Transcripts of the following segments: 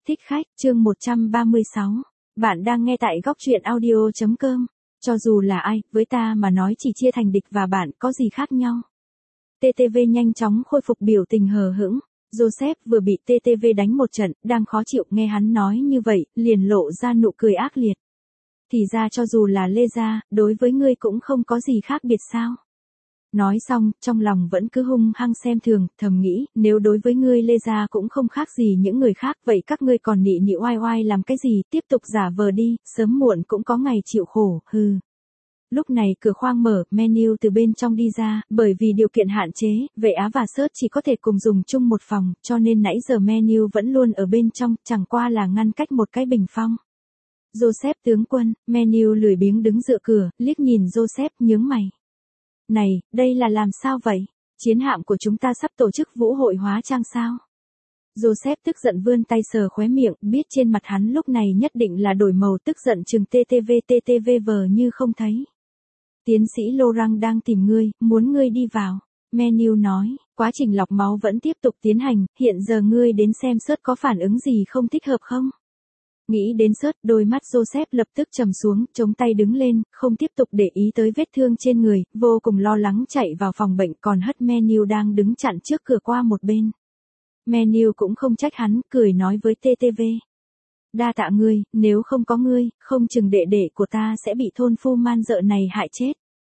Thích khách, chương 136. Bạn đang nghe tại góc truyện audio.com. Cho dù là ai, với ta mà nói chỉ chia thành địch và bạn có gì khác nhau. TTV nhanh chóng khôi phục biểu tình hờ hững. Joseph vừa bị TTV đánh một trận, đang khó chịu nghe hắn nói như vậy, liền lộ ra nụ cười ác liệt. Thì ra cho dù là Lê Gia, đối với ngươi cũng không có gì khác biệt sao. Nói xong, trong lòng vẫn cứ hung hăng xem thường, thầm nghĩ, nếu đối với ngươi Lê Gia cũng không khác gì những người khác, vậy các ngươi còn nị nị oai oai làm cái gì, tiếp tục giả vờ đi, sớm muộn cũng có ngày chịu khổ, hừ. Lúc này cửa khoang mở, Menu từ bên trong đi ra, bởi vì điều kiện hạn chế, Vệ Á và Sớt chỉ có thể cùng dùng chung một phòng, cho nên nãy giờ Menu vẫn luôn ở bên trong, chẳng qua là ngăn cách một cái bình phong. Joseph tướng quân, Menu lười biếng đứng dựa cửa, liếc nhìn Joseph nhướng mày. Này, đây là làm sao vậy? Chiến hạm của chúng ta sắp tổ chức vũ hội hóa trang sao? Joseph tức giận vươn tay sờ khóe miệng, biết trên mặt hắn lúc này nhất định là đổi màu tức giận chừng TTV vờ như không thấy. Tiến sĩ Laurent đang tìm ngươi, muốn ngươi đi vào. Menu nói, quá trình lọc máu vẫn tiếp tục tiến hành, hiện giờ ngươi đến xem Sớt có phản ứng gì không thích hợp không? Nghĩ đến Sớt, đôi mắt Joseph lập tức trầm xuống, chống tay đứng lên, không tiếp tục để ý tới vết thương trên người, vô cùng lo lắng chạy vào phòng bệnh, còn hất Menu đang đứng chặn trước cửa qua một bên. Menu cũng không trách hắn, cười nói với TTV. Đa tạ ngươi, nếu không có ngươi, không chừng đệ đệ của ta sẽ bị thôn phu man dợ này hại chết.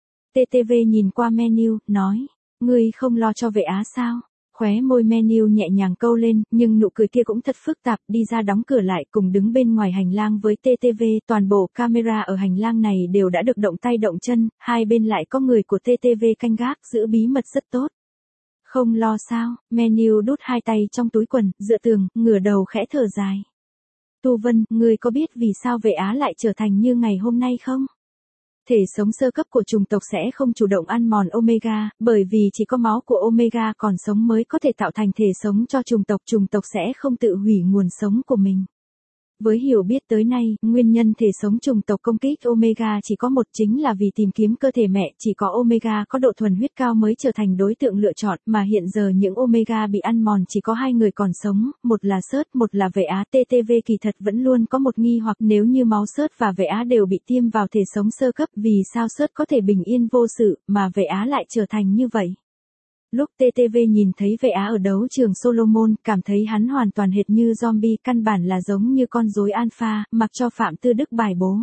TTV nhìn qua Menu, nói, ngươi không lo cho Vệ Á sao? Khóe môi Menu nhẹ nhàng câu lên, nhưng nụ cười kia cũng thật phức tạp, đi ra đóng cửa lại cùng đứng bên ngoài hành lang với TTV, toàn bộ camera ở hành lang này đều đã được động tay động chân, hai bên lại có người của TTV canh gác, giữ bí mật rất tốt. Không lo sao, Menu đút hai tay trong túi quần, dựa tường, ngửa đầu khẽ thở dài. Tu Vân, ngươi có biết vì sao Vệ Á lại trở thành như ngày hôm nay không? Thể sống sơ cấp của chủng tộc sẽ không chủ động ăn mòn Omega, bởi vì chỉ có máu của Omega còn sống mới có thể tạo thành thể sống cho chủng tộc sẽ không tự hủy nguồn sống của mình. Với hiểu biết tới nay, nguyên nhân thể sống chủng tộc công kích Omega chỉ có một, chính là vì tìm kiếm cơ thể mẹ, chỉ có Omega có độ thuần huyết cao mới trở thành đối tượng lựa chọn, mà hiện giờ những Omega bị ăn mòn chỉ có hai người còn sống, một là Sớt, một là Vệ Á. TTV kỳ thật vẫn luôn có một nghi hoặc, nếu như máu Sớt và Vệ Á đều bị tiêm vào thể sống sơ cấp, vì sao Sớt có thể bình yên vô sự, mà Vệ Á lại trở thành như vậy? Lúc TTV nhìn thấy Vệ Á ở đấu trường Solomon, cảm thấy hắn hoàn toàn hệt như zombie, căn bản là giống như con rối alpha, mặc cho Phạm Tư Đức bài bố.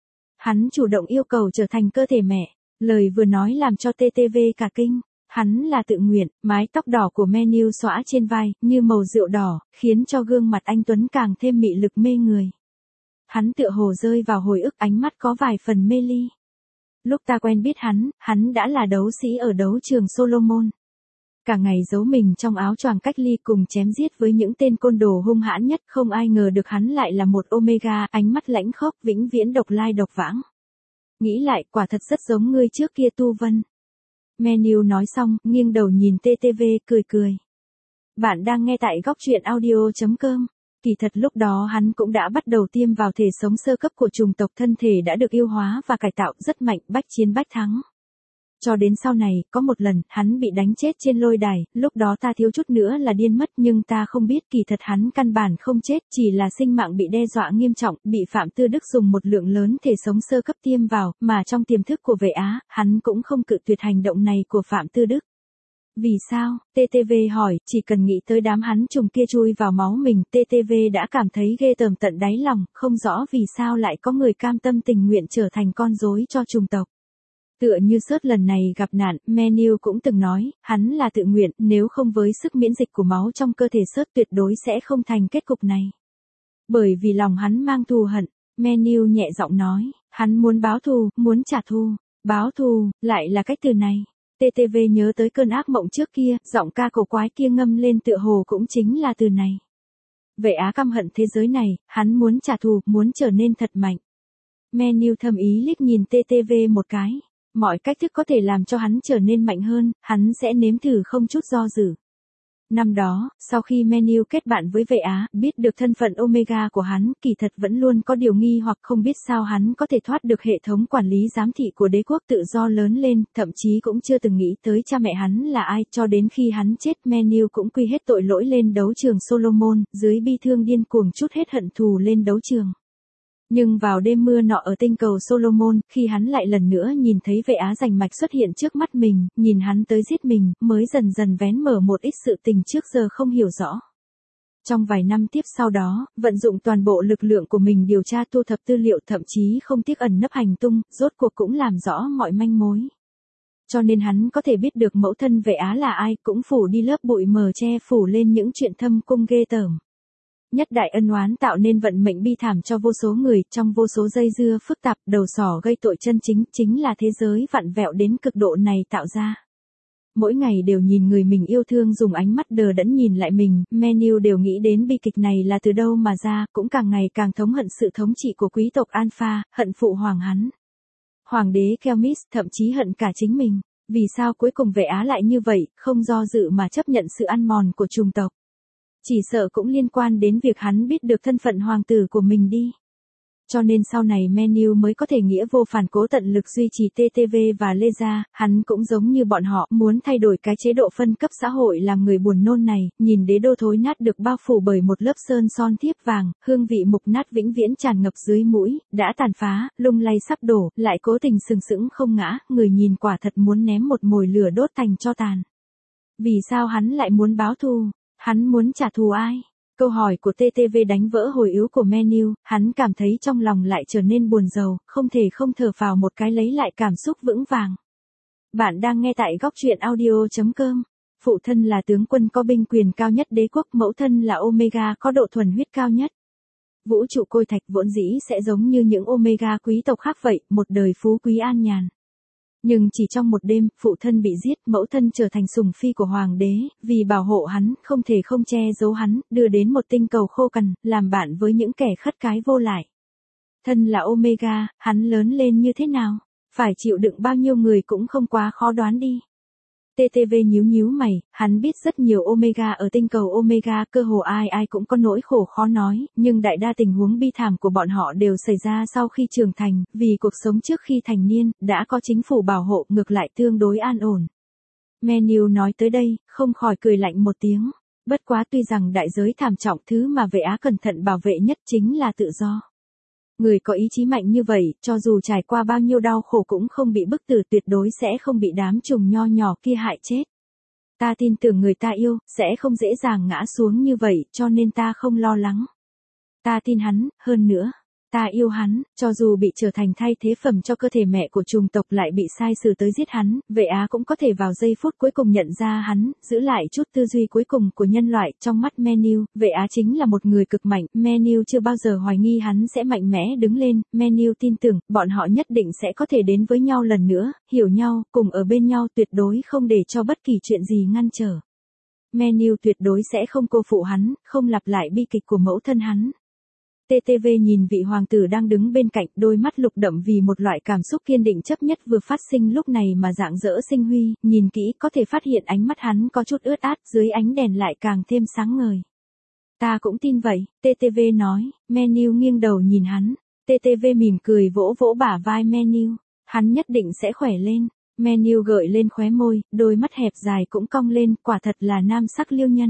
Hắn chủ động yêu cầu trở thành cơ thể mẹ, lời vừa nói làm cho TTV cả kinh. Hắn là tự nguyện, mái tóc đỏ của Menu xõa trên vai, như màu rượu đỏ, khiến cho gương mặt anh Tuấn càng thêm mị lực mê người. Hắn tựa hồ rơi vào hồi ức, ánh mắt có vài phần mê ly. Lúc ta quen biết hắn đã là đấu sĩ ở đấu trường Solomon. Cả ngày giấu mình trong áo choàng cách ly cùng chém giết với những tên côn đồ hung hãn nhất, không ai ngờ được hắn lại là một Omega, ánh mắt lãnh khốc, vĩnh viễn độc lai độc vãng. Nghĩ lại, quả thật rất giống ngươi trước kia Tu Vân. Menu nói xong, nghiêng đầu nhìn TTV, cười cười. Bạn đang nghe tại góc truyện audio.com. Kỳ thật lúc đó hắn cũng đã bắt đầu tiêm vào thể sống sơ cấp của chủng tộc, thân thể đã được yêu hóa và cải tạo rất mạnh, bách chiến bách thắng. Cho đến sau này, có một lần, hắn bị đánh chết trên lôi đài, lúc đó ta thiếu chút nữa là điên mất, nhưng ta không biết kỳ thật hắn căn bản không chết, chỉ là sinh mạng bị đe dọa nghiêm trọng, bị Phạm Tư Đức dùng một lượng lớn thể sống sơ cấp tiêm vào, mà trong tiềm thức của Vệ Á, hắn cũng không cự tuyệt hành động này của Phạm Tư Đức. Vì sao? TTV hỏi, chỉ cần nghĩ tới đám hắn trùng kia chui vào máu mình, TTV đã cảm thấy ghê tởm tận đáy lòng, không rõ vì sao lại có người cam tâm tình nguyện trở thành con rối cho chủng tộc. Tựa như Sớt lần này gặp nạn, Menu cũng từng nói, hắn là tự nguyện, nếu không với sức miễn dịch của máu trong cơ thể Sớt tuyệt đối sẽ không thành kết cục này. Bởi vì lòng hắn mang thù hận, Menu nhẹ giọng nói, hắn muốn báo thù, muốn trả thù, báo thù, lại là cách từ này. TTV nhớ tới cơn ác mộng trước kia, giọng ca cổ quái kia ngâm lên tựa hồ cũng chính là từ này. Vệ Á căm hận thế giới này, hắn muốn trả thù, muốn trở nên thật mạnh. Menu thầm ý liếc nhìn TTV một cái. Mọi cách thức có thể làm cho hắn trở nên mạnh hơn, hắn sẽ nếm thử không chút do dự. Năm đó, sau khi Menu kết bạn với vệ Á, biết được thân phận Omega của hắn, kỳ thật vẫn luôn có điều nghi hoặc không biết sao hắn có thể thoát được hệ thống quản lý giám thị của đế quốc tự do lớn lên, thậm chí cũng chưa từng nghĩ tới cha mẹ hắn là ai, cho đến khi hắn chết Menu cũng quy hết tội lỗi lên đấu trường Solomon, dưới bi thương điên cuồng trút hết hận thù lên đấu trường. Nhưng vào đêm mưa nọ ở tinh cầu Solomon, khi hắn lại lần nữa nhìn thấy vệ Á rành mạch xuất hiện trước mắt mình, nhìn hắn tới giết mình, mới dần dần vén mở một ít sự tình trước giờ không hiểu rõ. Trong vài năm tiếp sau đó, vận dụng toàn bộ lực lượng của mình điều tra thu thập tư liệu, thậm chí không tiếc ẩn nấp hành tung, rốt cuộc cũng làm rõ mọi manh mối. Cho nên hắn có thể biết được mẫu thân vệ Á là ai, cũng phủ đi lớp bụi mờ che phủ lên những chuyện thâm cung ghê tởm. Nhất đại ân oán tạo nên vận mệnh bi thảm cho vô số người, trong vô số dây dưa phức tạp, đầu sỏ gây tội chân chính là thế giới vặn vẹo đến cực độ này tạo ra. Mỗi ngày đều nhìn người mình yêu thương dùng ánh mắt đờ đẫn nhìn lại mình, Menu đều nghĩ đến bi kịch này là từ đâu mà ra, cũng càng ngày càng thống hận sự thống trị của quý tộc Alpha, hận phụ hoàng hắn. Hoàng đế Kelmis thậm chí hận cả chính mình. Vì sao cuối cùng vệ Á lại như vậy, không do dự mà chấp nhận sự ăn mòn của chủng tộc? Chỉ sợ cũng liên quan đến việc hắn biết được thân phận hoàng tử của mình đi. Cho nên sau này Menu mới có thể nghĩa vô phản cố tận lực duy trì TTV và Lê Gia, hắn cũng giống như bọn họ muốn thay đổi cái chế độ phân cấp xã hội làm người buồn nôn này, nhìn đế đô thối nát được bao phủ bởi một lớp sơn son thiếp vàng, hương vị mục nát vĩnh viễn tràn ngập dưới mũi, đã tàn phá, lung lay sắp đổ, lại cố tình sừng sững không ngã, người nhìn quả thật muốn ném một mồi lửa đốt thành tro tàn. Vì sao hắn lại muốn báo thù? Hắn muốn trả thù ai? Câu hỏi của TTV đánh vỡ hồi yếu của Menu, hắn cảm thấy trong lòng lại trở nên buồn rầu, không thể không thở phào một cái lấy lại cảm xúc vững vàng. Bạn đang nghe tại góc truyện audio.com. Phụ thân là tướng quân có binh quyền cao nhất đế quốc, mẫu thân là Omega có độ thuần huyết cao nhất. Vũ trụ côi thạch vốn dĩ sẽ giống như những Omega quý tộc khác vậy, một đời phú quý an nhàn. Nhưng chỉ trong một đêm, phụ thân bị giết, mẫu thân trở thành sủng phi của hoàng đế, vì bảo hộ hắn, không thể không che giấu hắn, đưa đến một tinh cầu khô cằn, làm bạn với những kẻ khất cái vô lại. Thân là Omega, hắn lớn lên như thế nào? Phải chịu đựng bao nhiêu người cũng không quá khó đoán đi. TTV nhíu mày, hắn biết rất nhiều Omega ở tinh cầu Omega, cơ hồ ai cũng có nỗi khổ khó nói, nhưng đại đa tình huống bi thảm của bọn họ đều xảy ra sau khi trưởng thành, vì cuộc sống trước khi thành niên, đã có chính phủ bảo hộ, ngược lại tương đối an ổn. Menu nói tới đây, không khỏi cười lạnh một tiếng. Bất quá tuy rằng đại giới thảm trọng, thứ mà vệ Á cẩn thận bảo vệ nhất chính là tự do. Người có ý chí mạnh như vậy, cho dù trải qua bao nhiêu đau khổ cũng không bị bức tử, tuyệt đối sẽ không bị đám trùng nho nhỏ kia hại chết. Ta tin tưởng người ta yêu, sẽ không dễ dàng ngã xuống như vậy, cho nên ta không lo lắng. Ta tin hắn, hơn nữa, ta yêu hắn, cho dù bị trở thành thay thế phẩm cho cơ thể mẹ của chủng tộc lại bị sai xử tới giết hắn, vệ Á cũng có thể vào giây phút cuối cùng nhận ra hắn, giữ lại chút tư duy cuối cùng của nhân loại. Trong mắt Menu, vệ Á chính là một người cực mạnh, Menu chưa bao giờ hoài nghi hắn sẽ mạnh mẽ đứng lên, Menu tin tưởng, bọn họ nhất định sẽ có thể đến với nhau lần nữa, hiểu nhau, cùng ở bên nhau, tuyệt đối không để cho bất kỳ chuyện gì ngăn trở. Menu tuyệt đối sẽ không cô phụ hắn, không lặp lại bi kịch của mẫu thân hắn. TTV nhìn vị hoàng tử đang đứng bên cạnh, đôi mắt lục đậm vì một loại cảm xúc kiên định chấp nhất vừa phát sinh lúc này mà rạng rỡ sinh huy, nhìn kỹ có thể phát hiện ánh mắt hắn có chút ướt át, dưới ánh đèn lại càng thêm sáng ngời. Ta cũng tin vậy, TTV nói. Menu nghiêng đầu nhìn hắn. TTV mỉm cười vỗ vỗ bả vai Menu. Hắn nhất định sẽ khỏe lên. Menu gợi lên khóe môi, đôi mắt hẹp dài cũng cong lên, quả thật là nam sắc liêu nhân.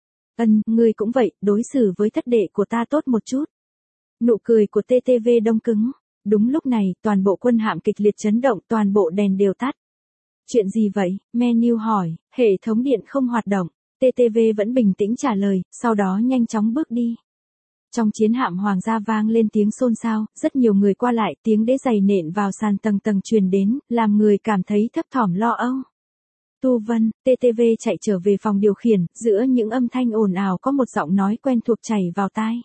Ngươi cũng vậy, đối xử với thất đệ của ta tốt một chút. Nụ cười của TTV đông cứng. Đúng lúc này, toàn bộ quân hạm kịch liệt chấn động, toàn bộ đèn đều tắt. Chuyện gì vậy? Menu hỏi. Hệ thống điện không hoạt động. TTV vẫn bình tĩnh trả lời, sau đó nhanh chóng bước đi. Trong chiến hạm hoàng gia vang lên tiếng xôn xao, rất nhiều người qua lại, tiếng đế giày nện vào sàn tầng tầng truyền đến, làm người cảm thấy thấp thỏm lo âu. Tu Vân, TTV chạy trở về phòng điều khiển, giữa những âm thanh ồn ào có một giọng nói quen thuộc chảy vào tai.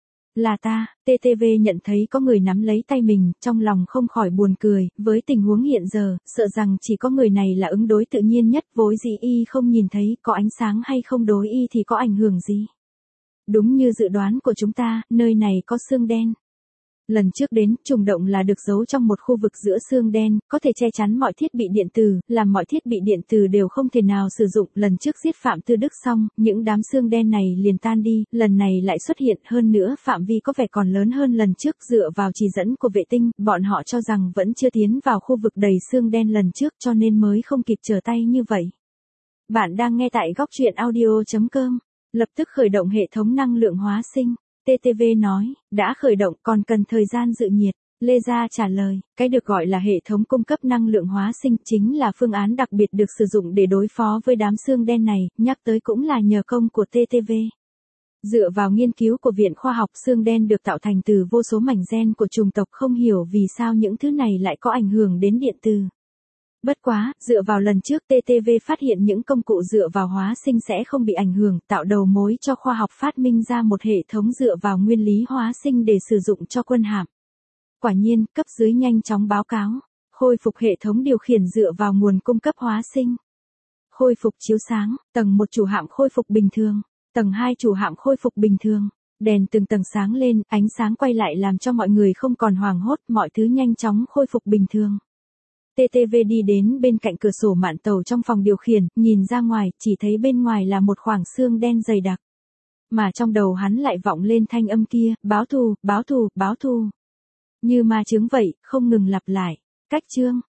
Là ta. TTV nhận thấy có người nắm lấy tay mình, trong lòng không khỏi buồn cười, với tình huống hiện giờ, sợ rằng chỉ có người này là ứng đối tự nhiên nhất, vốn dĩ y không nhìn thấy, có ánh sáng hay không đối y thì có ảnh hưởng gì. Đúng như dự đoán của chúng ta, nơi này có xương đen. Lần trước đến, trùng động là được giấu trong một khu vực giữa xương đen, có thể che chắn mọi thiết bị điện tử, làm mọi thiết bị điện tử đều không thể nào sử dụng. Lần trước giết Phạm Tư Đức xong, những đám xương đen này liền tan đi, lần này lại xuất hiện, hơn nữa phạm vi có vẻ còn lớn hơn lần trước. Dựa vào chỉ dẫn của vệ tinh, bọn họ cho rằng vẫn chưa tiến vào khu vực đầy xương đen lần trước cho nên mới không kịp trở tay như vậy. Bạn đang nghe tại góc truyện audio.com. Lập tức khởi động hệ thống năng lượng hóa sinh. TTV nói, đã khởi động còn cần thời gian dự nhiệt. Lê Gia trả lời, cái được gọi là hệ thống cung cấp năng lượng hóa sinh chính là phương án đặc biệt được sử dụng để đối phó với đám xương đen này, nhắc tới cũng là nhờ công của TTV. Dựa vào nghiên cứu của Viện Khoa học, xương đen được tạo thành từ vô số mảnh gen của chủng tộc, không hiểu vì sao những thứ này lại có ảnh hưởng đến điện từ. Bất quá, dựa vào lần trước TTV phát hiện những công cụ dựa vào hóa sinh sẽ không bị ảnh hưởng, tạo đầu mối cho khoa học phát minh ra một hệ thống dựa vào nguyên lý hóa sinh để sử dụng cho quân hạm. Quả nhiên, cấp dưới nhanh chóng báo cáo, khôi phục hệ thống điều khiển dựa vào nguồn cung cấp hóa sinh. Khôi phục chiếu sáng, tầng 1 chủ hạm khôi phục bình thường, tầng 2 chủ hạm khôi phục bình thường. Đèn từng tầng sáng lên, ánh sáng quay lại làm cho mọi người không còn hoảng hốt, mọi thứ nhanh chóng khôi phục bình thường. TTV đi đến bên cạnh cửa sổ mạn tàu trong phòng điều khiển, nhìn ra ngoài, chỉ thấy bên ngoài là một khoảng xương đen dày đặc. Mà trong đầu hắn lại vọng lên thanh âm kia, báo thù, báo thù, báo thù. Như ma chướng vậy, không ngừng lặp lại. Cách chương